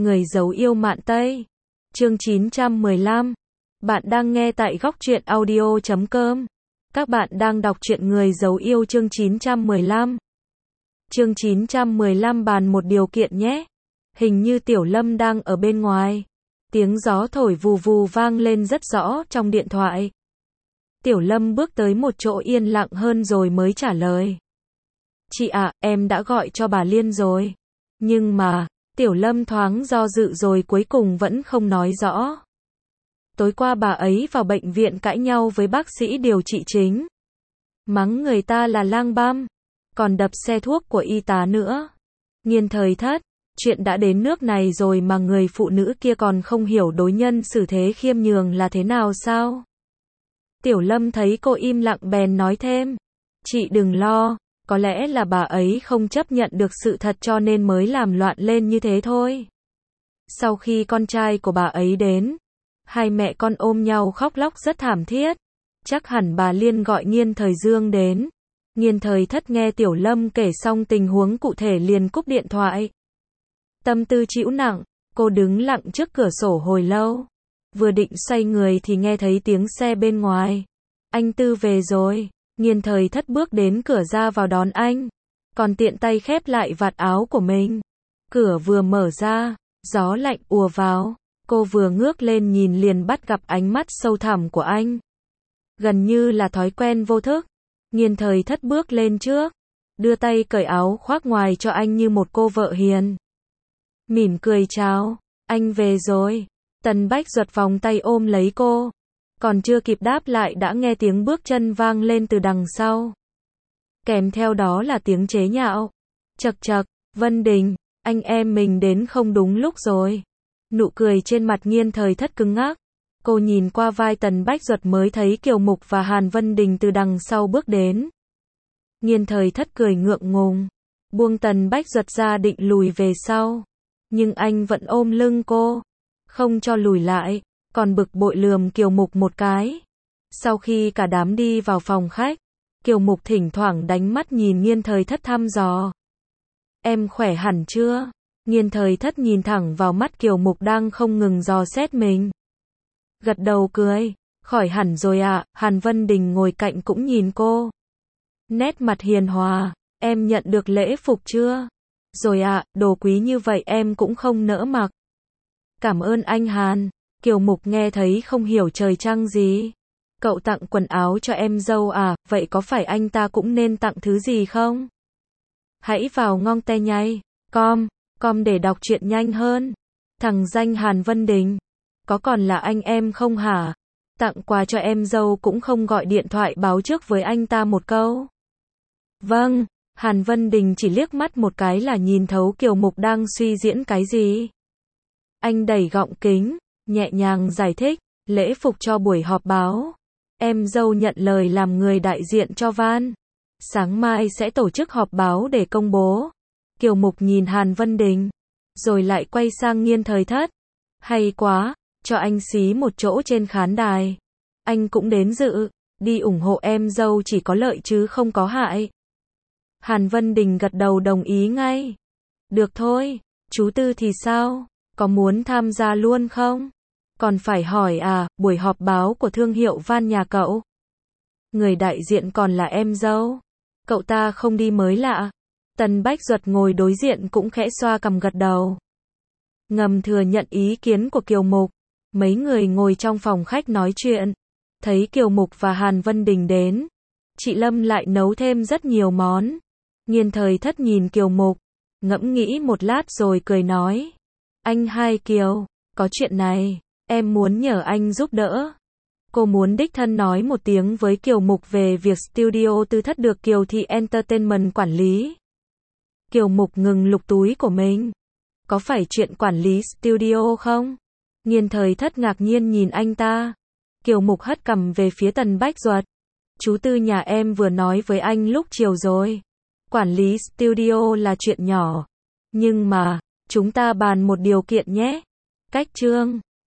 Người giấu yêu mạn Tây. Chương 915. Bạn đang nghe tại góc truyện audio.com. Các bạn đang đọc truyện Người giấu yêu chương 915. Chương 915 bàn một điều kiện nhé. Hình như Tiểu Lâm đang ở bên ngoài. Tiếng gió thổi vù vù vang lên rất rõ trong điện thoại. Tiểu Lâm bước tới một chỗ yên lặng hơn rồi mới trả lời. Chị ạ, em đã gọi cho bà Liên rồi. Nhưng mà, Tiểu Lâm thoáng do dự rồi cuối cùng vẫn không nói rõ. Tối qua bà ấy vào bệnh viện cãi nhau với bác sĩ điều trị chính. Mắng người ta là lang băm, còn đập xe thuốc của y tá nữa. Nghiên thời thất, chuyện đã đến nước này rồi mà người phụ nữ kia còn không hiểu đối nhân xử thế khiêm nhường là thế nào sao? Tiểu Lâm thấy cô im lặng bèn nói thêm. Chị đừng lo, có lẽ là bà ấy không chấp nhận được sự thật cho nên mới làm loạn lên như thế thôi. Sau khi con trai của bà ấy đến, hai mẹ con ôm nhau khóc lóc rất thảm thiết. Chắc hẳn bà Liên gọi Nghiên Thời Dương đến. Nghiên Thời Thất nghe Tiểu Lâm kể xong tình huống cụ thể liền cúp điện thoại. Tâm tư trĩu nặng, cô đứng lặng trước cửa sổ hồi lâu. Vừa định xoay người thì nghe thấy tiếng xe bên ngoài. Anh Tư về rồi. Nghiên Thời Thất bước đến cửa ra vào đón anh. Còn tiện tay khép lại vạt áo của mình. Cửa vừa mở ra, gió lạnh ùa vào. Cô vừa ngước lên nhìn liền bắt gặp ánh mắt sâu thẳm của anh. Gần như là thói quen vô thức. Nghiên Thời Thất bước lên trước. Đưa tay cởi áo khoác ngoài cho anh như một cô vợ hiền. Mỉm cười chào. Anh về rồi. Tần Bách Duật vòng tay ôm lấy cô. Còn chưa kịp đáp lại đã nghe tiếng bước chân vang lên từ đằng sau. Kèm theo đó là tiếng chế nhạo. Chậc chậc, Vân Đình, anh em mình đến không đúng lúc rồi. Nụ cười trên mặt Nghiên Thời Thất cứng ngắc. Cô nhìn qua vai Tần Bách Duật mới thấy Kiều Mục và Hàn Vân Đình từ đằng sau bước đến. Nghiên Thời Thất cười ngượng ngùng. Buông Tần Bách Duật ra định lùi về sau. Nhưng anh vẫn ôm lưng cô. Không cho lùi lại. Còn bực bội lườm Kiều Mục một cái. Sau khi cả đám đi vào phòng khách, Kiều Mục thỉnh thoảng đánh mắt nhìn Nghiên Thời Thất thăm dò. Em khỏe hẳn chưa? Nghiên Thời Thất nhìn thẳng vào mắt Kiều Mục đang không ngừng dò xét mình. Gật đầu cười. Khỏi hẳn rồi ạ. Hàn Vân Đình ngồi cạnh cũng nhìn cô. Nét mặt hiền hòa. Em nhận được lễ phục chưa? Rồi ạ, đồ quý như vậy em cũng không nỡ mặc. Cảm ơn anh Hàn. Kiều Mục nghe thấy không hiểu trời trăng gì. Cậu tặng quần áo cho em dâu à, vậy có phải anh ta cũng nên tặng thứ gì không? Hãy vào ngong te nhay, com để đọc truyện nhanh hơn. Thằng danh Hàn Vân Đình. Có còn là anh em không hả? Tặng quà cho em dâu cũng không gọi điện thoại báo trước với anh ta một câu. Vâng, Hàn Vân Đình chỉ liếc mắt một cái là nhìn thấu Kiều Mục đang suy diễn cái gì. Anh đẩy gọng kính, nhẹ nhàng giải thích, lễ phục cho buổi họp báo. Em dâu nhận lời làm người đại diện cho Van. Sáng mai sẽ tổ chức họp báo để công bố. Kiều Mục nhìn Hàn Vân Đình, rồi lại quay sang Nghiên Thời Thất. Hay quá, cho anh xí một chỗ trên khán đài. Anh cũng đến dự, đi ủng hộ em dâu chỉ có lợi chứ không có hại. Hàn Vân Đình gật đầu đồng ý ngay. Được thôi, chú Tư thì sao? Có muốn tham gia luôn không? Còn phải hỏi à, buổi họp báo của thương hiệu Van nhà cậu. Người đại diện còn là em dâu. Cậu ta không đi mới lạ. Tần Bách Duật ngồi đối diện cũng khẽ xoa cằm gật đầu. Ngầm thừa nhận ý kiến của Kiều Mục. Mấy người ngồi trong phòng khách nói chuyện. Thấy Kiều Mục và Hàn Vân Đình đến. Chị Lâm lại nấu thêm rất nhiều món. Nghiên Thời Thất nhìn Kiều Mục. Ngẫm nghĩ một lát rồi cười nói. Anh hai Kiều, có chuyện này. Em muốn nhờ anh giúp đỡ. Cô muốn đích thân nói một tiếng với Kiều Mục về việc studio Tư Thất được Kiều Thị Entertainment quản lý. Kiều Mục ngừng lục túi của mình. Có phải chuyện quản lý studio không? Nghiên Thời Thất ngạc nhiên nhìn anh ta. Kiều Mục hất cằm về phía Tần Bách Duật. Chú Tư nhà em vừa nói với anh lúc chiều rồi. Quản lý studio là chuyện nhỏ. Nhưng mà, chúng ta bàn một điều kiện nhé. Cách chương